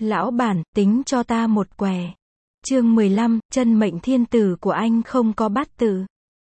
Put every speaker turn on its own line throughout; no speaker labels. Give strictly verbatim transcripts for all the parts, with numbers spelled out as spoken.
Lão bản, tính cho ta một què. Chương mười lăm, chân mệnh thiên tử của anh không có bát tự.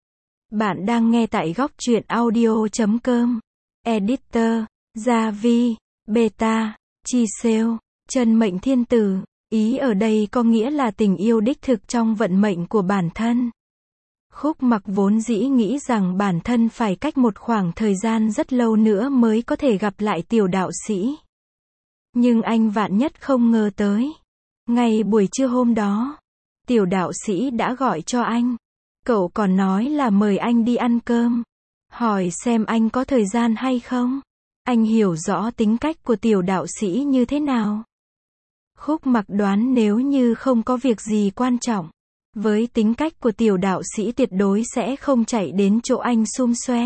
Bạn đang nghe tại góc truyện audio chấm com. Editor, Gia Vi, Beta, Chi Sale. Chân mệnh thiên tử, ý ở đây có nghĩa là tình yêu đích thực trong vận mệnh của bản thân. Khúc Mặc vốn dĩ nghĩ rằng bản thân phải cách một khoảng thời gian rất lâu nữa mới có thể gặp lại tiểu đạo sĩ. Nhưng anh vạn nhất không ngờ tới. Ngay buổi trưa hôm đó, tiểu đạo sĩ đã gọi cho anh. Cậu còn nói là mời anh đi ăn cơm. Hỏi xem anh có thời gian hay không. Anh hiểu rõ tính cách của tiểu đạo sĩ như thế nào. Khúc Mặc đoán nếu như không có việc gì quan trọng, với tính cách của tiểu đạo sĩ tuyệt đối sẽ không chạy đến chỗ anh xum xoe.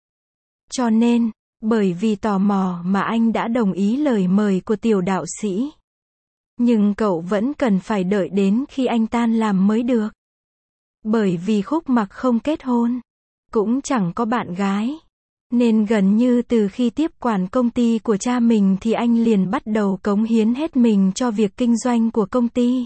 Cho nên, bởi vì tò mò mà anh đã đồng ý lời mời của tiểu đạo sĩ. Nhưng cậu vẫn cần phải đợi đến khi anh tan làm mới được. Bởi vì Khúc Mặc không kết hôn, cũng chẳng có bạn gái. Nên gần như từ khi tiếp quản công ty của cha mình thì anh liền bắt đầu cống hiến hết mình cho việc kinh doanh của công ty.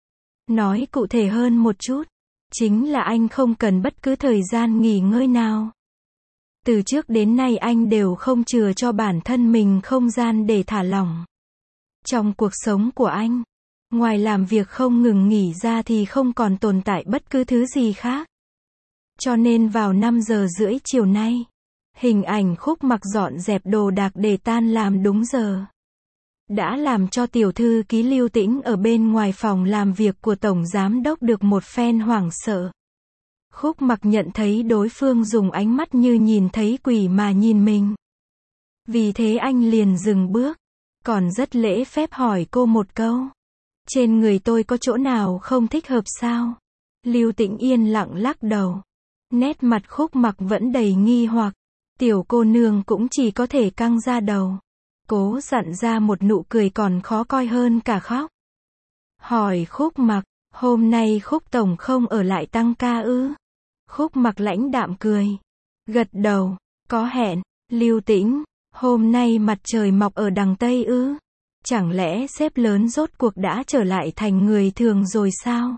Nói cụ thể hơn một chút, chính là anh không cần bất cứ thời gian nghỉ ngơi nào. Từ trước đến nay anh đều không chừa cho bản thân mình không gian để thả lỏng. Trong cuộc sống của anh, ngoài làm việc không ngừng nghỉ ra thì không còn tồn tại bất cứ thứ gì khác. Cho nên vào năm giờ rưỡi chiều nay, hình ảnh Khúc Mặc dọn dẹp đồ đạc để tan làm đúng giờ đã làm cho tiểu thư ký Lưu Tĩnh ở bên ngoài phòng làm việc của tổng giám đốc được một phen hoảng sợ. Khúc Mặc nhận thấy đối phương dùng ánh mắt như nhìn thấy quỷ mà nhìn mình. Vì thế anh liền dừng bước, còn rất lễ phép hỏi cô một câu. Trên người tôi có chỗ nào không thích hợp sao? Lưu Tĩnh yên lặng lắc đầu. Nét mặt Khúc Mặc vẫn đầy nghi hoặc. Tiểu cô nương cũng chỉ có thể căng ra đầu. Cố dặn ra một nụ cười còn khó coi hơn cả khóc. Hỏi Khúc Mặc, hôm nay Khúc tổng không ở lại tăng ca ư? Khúc Mặc lãnh đạm cười. Gật đầu, có hẹn. Lưu Tĩnh, hôm nay mặt trời mọc ở đằng Tây ư? Chẳng lẽ sếp lớn rốt cuộc đã trở lại thành người thường rồi sao?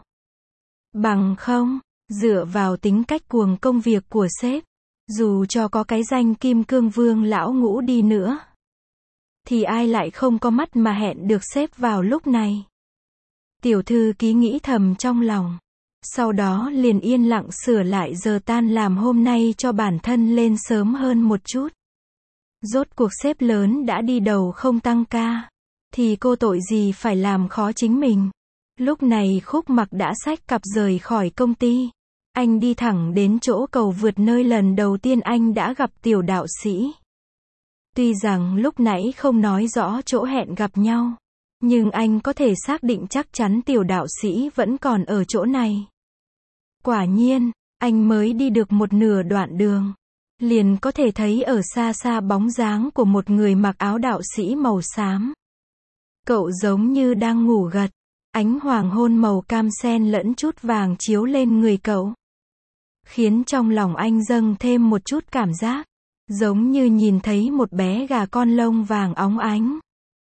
Bằng không, dựa vào tính cách cuồng công việc của sếp, dù cho có cái danh Kim Cương Vương lão ngũ đi nữa, thì ai lại không có mắt mà hẹn được sếp vào lúc này? Tiểu thư ký nghĩ thầm trong lòng. Sau đó liền yên lặng sửa lại giờ tan làm hôm nay cho bản thân lên sớm hơn một chút. Rốt cuộc sếp lớn đã đi đầu không tăng ca, thì cô tội gì phải làm khó chính mình. Lúc này Khúc Mặc đã xách cặp rời khỏi công ty. Anh đi thẳng đến chỗ cầu vượt nơi lần đầu tiên anh đã gặp tiểu đạo sĩ. Tuy rằng lúc nãy không nói rõ chỗ hẹn gặp nhau, nhưng anh có thể xác định chắc chắn tiểu đạo sĩ vẫn còn ở chỗ này. Quả nhiên, anh mới đi được một nửa đoạn đường, liền có thể thấy ở xa xa bóng dáng của một người mặc áo đạo sĩ màu xám. Cậu giống như đang ngủ gật, ánh hoàng hôn màu cam xen lẫn chút vàng chiếu lên người cậu, khiến trong lòng anh dâng thêm một chút cảm giác, giống như nhìn thấy một bé gà con lông vàng óng ánh,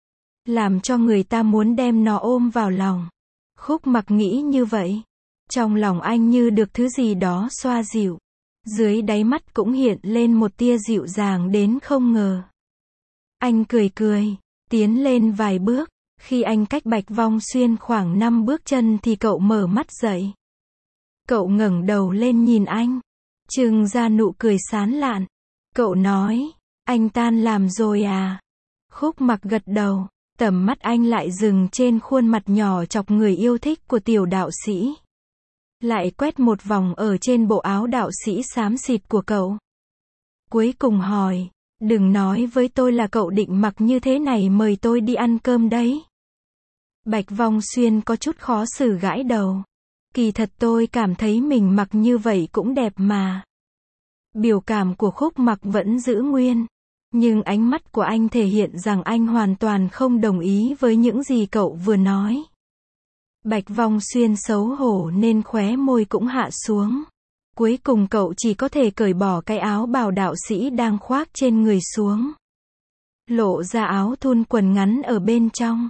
làm cho người ta muốn đem nó ôm vào lòng. Khúc Mặc nghĩ như vậy, trong lòng anh như được thứ gì đó xoa dịu, dưới đáy mắt cũng hiện lên một tia dịu dàng đến không ngờ. Anh cười cười, tiến lên vài bước, khi anh cách Bạch Vong Xuyên khoảng năm bước chân thì cậu mở mắt dậy. Cậu ngẩng đầu lên nhìn anh, trưng ra nụ cười sán lạn. Cậu nói, anh tan làm rồi à? Khúc Mặc gật đầu, tầm mắt anh lại dừng trên khuôn mặt nhỏ chọc người yêu thích của tiểu đạo sĩ. Lại quét một vòng ở trên bộ áo đạo sĩ xám xịt của cậu. Cuối cùng hỏi, đừng nói với tôi là cậu định mặc như thế này mời tôi đi ăn cơm đấy. Bạch Vong Xuyên có chút khó xử gãi đầu. Kỳ thật tôi cảm thấy mình mặc như vậy cũng đẹp mà. Biểu cảm của Khúc Mặc vẫn giữ nguyên, nhưng ánh mắt của anh thể hiện rằng anh hoàn toàn không đồng ý với những gì cậu vừa nói. Bạch Vong Xuyên xấu hổ nên khóe môi cũng hạ xuống. Cuối cùng cậu chỉ có thể cởi bỏ cái áo bào đạo sĩ đang khoác trên người xuống, lộ ra áo thun quần ngắn ở bên trong.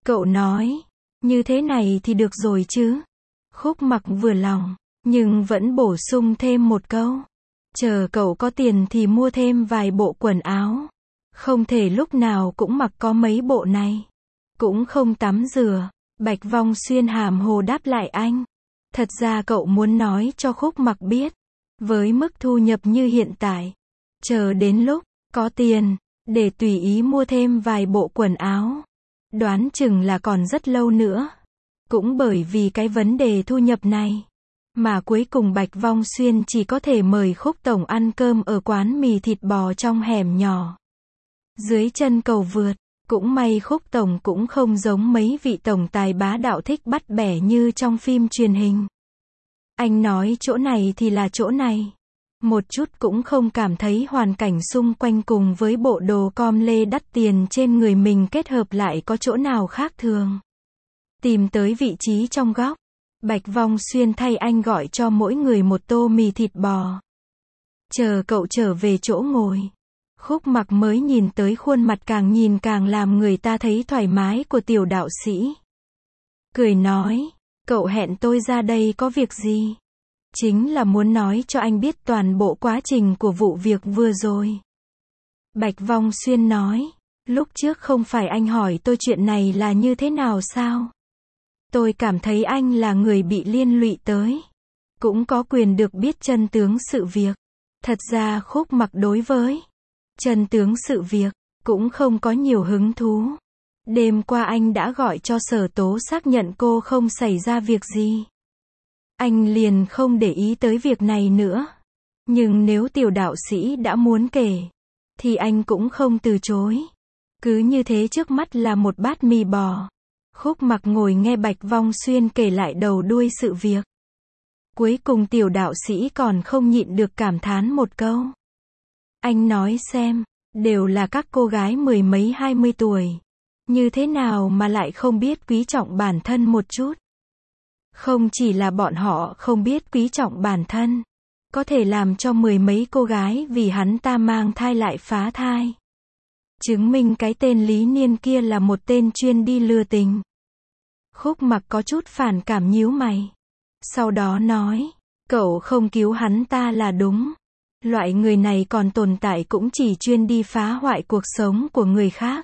Cậu nói, như thế này thì được rồi chứ. Khúc Mặc vừa lòng, nhưng vẫn bổ sung thêm một câu. Chờ cậu có tiền thì mua thêm vài bộ quần áo. Không thể lúc nào cũng mặc có mấy bộ này. Cũng không tắm rửa. Bạch Vong Xuyên hàm hồ đáp lại anh. Thật ra cậu muốn nói cho Khúc Mặc biết. Với mức thu nhập như hiện tại, chờ đến lúc có tiền, để tùy ý mua thêm vài bộ quần áo. Đoán chừng là còn rất lâu nữa. Cũng bởi vì cái vấn đề thu nhập này, mà cuối cùng Bạch Vong Xuyên chỉ có thể mời Khúc Tổng ăn cơm ở quán mì thịt bò trong hẻm nhỏ. Dưới chân cầu vượt, cũng may Khúc Tổng cũng không giống mấy vị tổng tài bá đạo thích bắt bẻ như trong phim truyền hình. Anh nói chỗ này thì là chỗ này. Một chút cũng không cảm thấy hoàn cảnh xung quanh cùng với bộ đồ com lê đắt tiền trên người mình kết hợp lại có chỗ nào khác thường. Tìm tới vị trí trong góc, Bạch Vong Xuyên thay anh gọi cho mỗi người một tô mì thịt bò. Chờ cậu trở về chỗ ngồi, Khúc Mặc mới nhìn tới khuôn mặt càng nhìn càng làm người ta thấy thoải mái của tiểu đạo sĩ. Cười nói, cậu hẹn tôi ra đây có việc gì? Chính là muốn nói cho anh biết toàn bộ quá trình của vụ việc vừa rồi. Bạch Vong Xuyên nói, lúc trước không phải anh hỏi tôi chuyện này là như thế nào sao? Tôi cảm thấy anh là người bị liên lụy tới. Cũng có quyền được biết chân tướng sự việc. Thật ra Khúc Mặc đối với chân tướng sự việc cũng không có nhiều hứng thú. Đêm qua anh đã gọi cho Sở Tố xác nhận cô không xảy ra việc gì. Anh liền không để ý tới việc này nữa. Nhưng nếu tiểu đạo sĩ đã muốn kể, thì anh cũng không từ chối. Cứ như thế trước mắt là một bát mì bò. Khúc Mặc ngồi nghe Bạch Vong Xuyên kể lại đầu đuôi sự việc. Cuối cùng tiểu đạo sĩ còn không nhịn được cảm thán một câu. Anh nói xem, đều là các cô gái mười mấy hai mươi tuổi. Như thế nào mà lại không biết quý trọng bản thân một chút? Không chỉ là bọn họ không biết quý trọng bản thân, có thể làm cho mười mấy cô gái vì hắn ta mang thai lại phá thai. Chứng minh cái tên Lý Niên kia là một tên chuyên đi lừa tình. Khúc Mặc có chút phản cảm nhíu mày. Sau đó nói, cậu không cứu hắn ta là đúng. Loại người này còn tồn tại cũng chỉ chuyên đi phá hoại cuộc sống của người khác.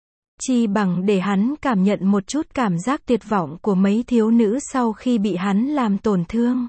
Chi bằng để hắn cảm nhận một chút cảm giác tuyệt vọng của mấy thiếu nữ sau khi bị hắn làm tổn thương.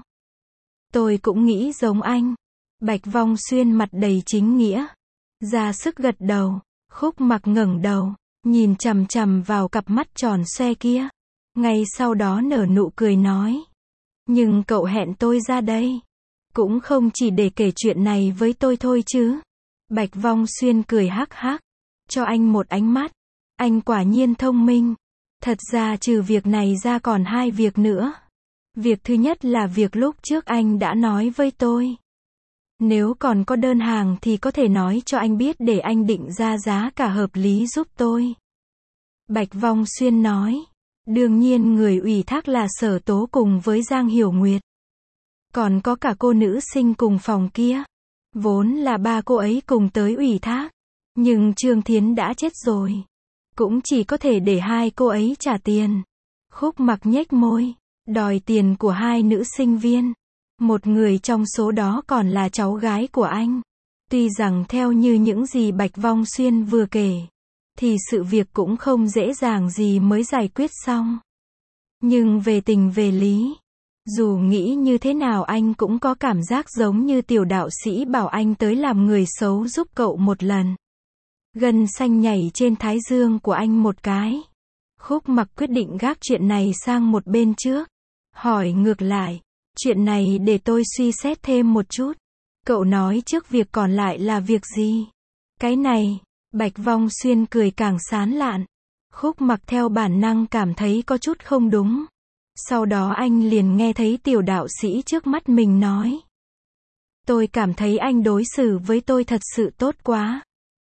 Tôi cũng nghĩ giống anh. Bạch Vong Xuyên mặt đầy chính nghĩa, ra sức gật đầu. Khúc Mặc ngẩng đầu, nhìn chằm chằm vào cặp mắt tròn xoe kia. Ngay sau đó nở nụ cười nói. Nhưng cậu hẹn tôi ra đây, cũng không chỉ để kể chuyện này với tôi thôi chứ. Bạch Vong Xuyên cười hắc hắc, cho anh một ánh mắt. Anh quả nhiên thông minh. Thật ra trừ việc này ra còn hai việc nữa. Việc thứ nhất là việc lúc trước anh đã nói với tôi. Nếu còn có đơn hàng thì có thể nói cho anh biết để anh định ra giá cả hợp lý giúp tôi. Bạch Vong Xuyên nói. Đương nhiên người ủy thác là Sở Tố cùng với Giang Hiểu Nguyệt. Còn có cả cô nữ sinh cùng phòng kia. Vốn là ba cô ấy cùng tới ủy thác. Nhưng Trương Thiến đã chết rồi. Cũng chỉ có thể để hai cô ấy trả tiền. Khúc Mặc nhếch môi, đòi tiền của hai nữ sinh viên. Một người trong số đó còn là cháu gái của anh. Tuy rằng theo như những gì Bạch Vong Xuyên vừa kể, thì sự việc cũng không dễ dàng gì mới giải quyết xong. Nhưng về tình về lý, dù nghĩ như thế nào anh cũng có cảm giác giống như tiểu đạo sĩ bảo anh tới làm người xấu giúp cậu một lần. Gân xanh nhảy trên thái dương của anh một cái. Khúc Mặc quyết định gác chuyện này sang một bên trước. Hỏi ngược lại, chuyện này để tôi suy xét thêm một chút. Cậu nói trước việc còn lại là việc gì? Cái này, Bạch Vong Xuyên cười càng sán lạn. Khúc Mặc theo bản năng cảm thấy có chút không đúng. Sau đó anh liền nghe thấy tiểu đạo sĩ trước mắt mình nói. Tôi cảm thấy anh đối xử với tôi thật sự tốt quá.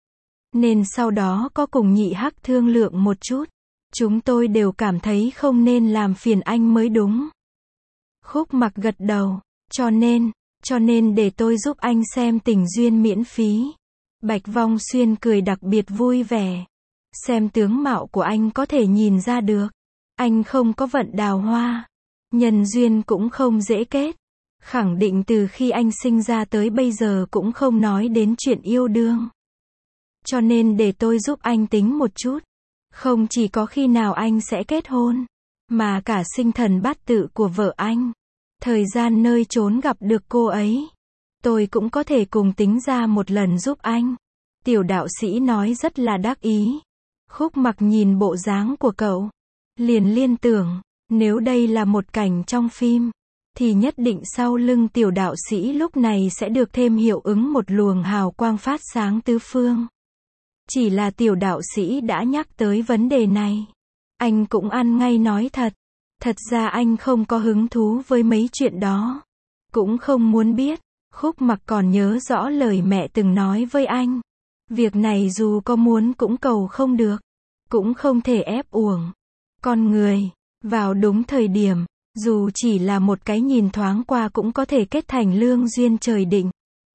Nên sau đó có cùng nhị hắc thương lượng một chút. Chúng tôi đều cảm thấy không nên làm phiền anh mới đúng. Khúc Mặc gật đầu. Cho nên, cho nên để tôi giúp anh xem tình duyên miễn phí. Bạch Vong Xuyên cười đặc biệt vui vẻ. Xem tướng mạo của anh có thể nhìn ra được. Anh không có vận đào hoa. Nhân duyên cũng không dễ kết. Khẳng định từ khi anh sinh ra tới bây giờ cũng không nói đến chuyện yêu đương. Cho nên để tôi giúp anh tính một chút. Không chỉ có khi nào anh sẽ kết hôn, mà cả sinh thần bát tự của vợ anh. Thời gian nơi trốn gặp được cô ấy. Tôi cũng có thể cùng tính ra một lần giúp anh. Tiểu đạo sĩ nói rất là đắc ý. Khúc Mặc nhìn bộ dáng của cậu. Liền liên tưởng, nếu đây là một cảnh trong phim, thì nhất định sau lưng tiểu đạo sĩ lúc này sẽ được thêm hiệu ứng một luồng hào quang phát sáng tứ phương. Chỉ là tiểu đạo sĩ đã nhắc tới vấn đề này. Anh cũng ăn ngay nói thật. Thật ra anh không có hứng thú với mấy chuyện đó. Cũng không muốn biết. Khúc Mặc còn nhớ rõ lời mẹ từng nói với anh. Việc này dù có muốn cũng cầu không được. Cũng không thể ép uổng. Con người, vào đúng thời điểm, dù chỉ là một cái nhìn thoáng qua cũng có thể kết thành lương duyên trời định.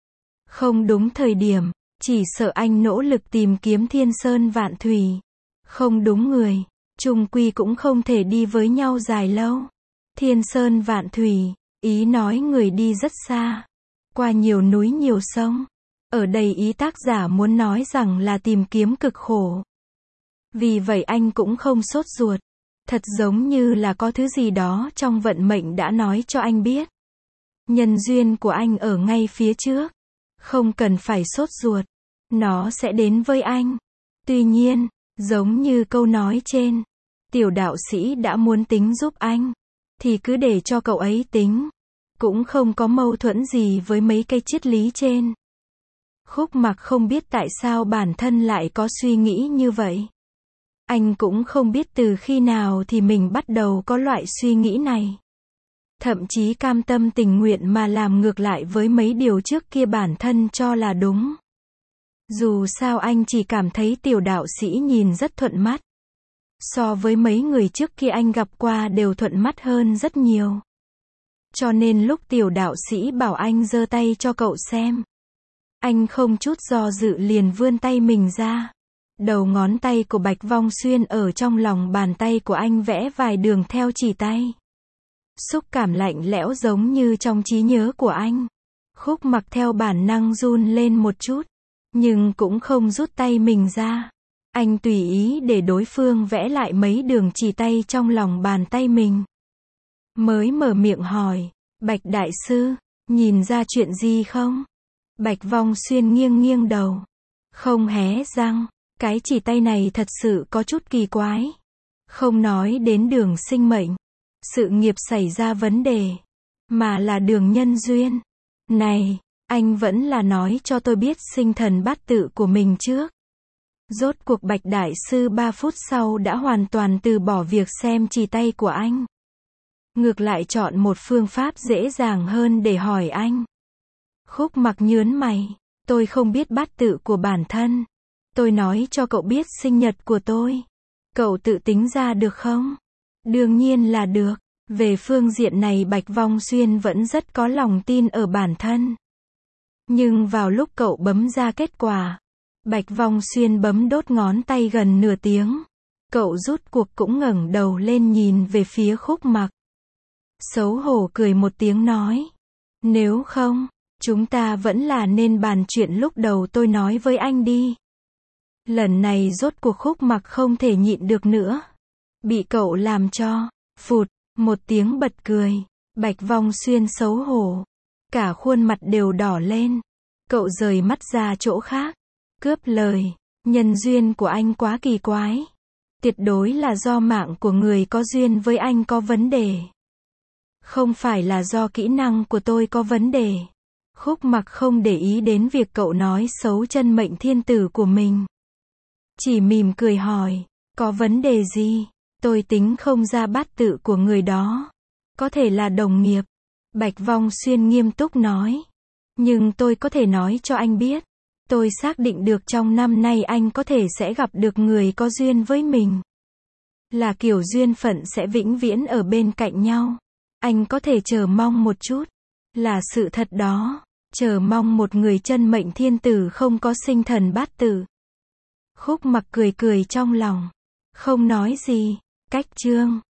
Không đúng thời điểm, chỉ sợ anh nỗ lực tìm kiếm thiên sơn vạn thủy. Không đúng người, chung quy cũng không thể đi với nhau dài lâu. Thiên sơn vạn thủy, ý nói người đi rất xa. Qua nhiều núi nhiều sông. Ở đây ý tác giả muốn nói rằng là tìm kiếm cực khổ. Vì vậy anh cũng không sốt ruột. Thật giống như là có thứ gì đó trong vận mệnh đã nói cho anh biết. Nhân duyên của anh ở ngay phía trước. Không cần phải sốt ruột. Nó sẽ đến với anh. Tuy nhiên, giống như câu nói trên, tiểu đạo sĩ đã muốn tính giúp anh, thì cứ để cho cậu ấy tính. Cũng không có mâu thuẫn gì với mấy cái triết lý trên. Khúc Mặc không biết tại sao bản thân lại có suy nghĩ như vậy. Anh cũng không biết từ khi nào thì mình bắt đầu có loại suy nghĩ này. Thậm chí cam tâm tình nguyện mà làm ngược lại với mấy điều trước kia bản thân cho là đúng. Dù sao anh chỉ cảm thấy tiểu đạo sĩ nhìn rất thuận mắt. So với mấy người trước kia anh gặp qua đều thuận mắt hơn rất nhiều. Cho nên lúc tiểu đạo sĩ bảo anh giơ tay cho cậu xem, anh không chút do dự liền vươn tay mình ra. Đầu ngón tay của Bạch Vong Xuyên ở trong lòng bàn tay của anh vẽ vài đường theo chỉ tay. Xúc cảm lạnh lẽo giống như trong trí nhớ của anh. Khúc Mặc theo bản năng run lên một chút, nhưng cũng không rút tay mình ra. Anh tùy ý để đối phương vẽ lại mấy đường chỉ tay trong lòng bàn tay mình. Mới mở miệng hỏi, Bạch Đại Sư, nhìn ra chuyện gì không? Bạch Vong Xuyên nghiêng nghiêng đầu. Không hé răng. Cái chỉ tay này thật sự có chút kỳ quái. Không nói đến đường sinh mệnh, sự nghiệp xảy ra vấn đề, mà là đường nhân duyên. Này, anh vẫn là nói cho tôi biết sinh thần bát tự của mình trước. Rốt cuộc Bạch Đại Sư ba phút sau đã hoàn toàn từ bỏ việc xem chỉ tay của anh. Ngược lại chọn một phương pháp dễ dàng hơn để hỏi anh. Khúc Mặc nhớn mày, tôi không biết bát tự của bản thân. Tôi nói cho cậu biết sinh nhật của tôi. Cậu tự tính ra được không? Đương nhiên là được. Về phương diện này Bạch Vong Xuyên vẫn rất có lòng tin ở bản thân. Nhưng vào lúc cậu bấm ra kết quả, Bạch Vong Xuyên bấm đốt ngón tay gần nửa tiếng. Cậu rút cuộc cũng ngẩng đầu lên nhìn về phía Khúc Mặc. Xấu hổ cười một tiếng nói. Nếu không, chúng ta vẫn là nên bàn chuyện lúc đầu tôi nói với anh đi. Lần này rốt cuộc Khúc Mặc không thể nhịn được nữa. Bị cậu làm cho, phụt, một tiếng bật cười. Bạch Vong Xuyên xấu hổ. Cả khuôn mặt đều đỏ lên. Cậu rời mắt ra chỗ khác. Cướp lời, nhân duyên của anh quá kỳ quái. Tuyệt đối là do mạng của người có duyên với anh có vấn đề. Không phải là do kỹ năng của tôi có vấn đề. Khúc Mặc không để ý đến việc cậu nói xấu chân mệnh thiên tử của mình. Chỉ mỉm cười hỏi, có vấn đề gì? Tôi tính không ra bát tự của người đó. Có thể là đồng nghiệp. Bạch Vong Xuyên nghiêm túc nói. Nhưng tôi có thể nói cho anh biết. Tôi xác định được trong năm nay anh có thể sẽ gặp được người có duyên với mình. Là kiểu duyên phận sẽ vĩnh viễn ở bên cạnh nhau. Anh có thể chờ mong một chút. Là sự thật đó. Chờ mong một người chân mệnh thiên tử không có sinh thần bát tự. Khúc Mặc cười cười trong lòng. Không nói gì. Cách chương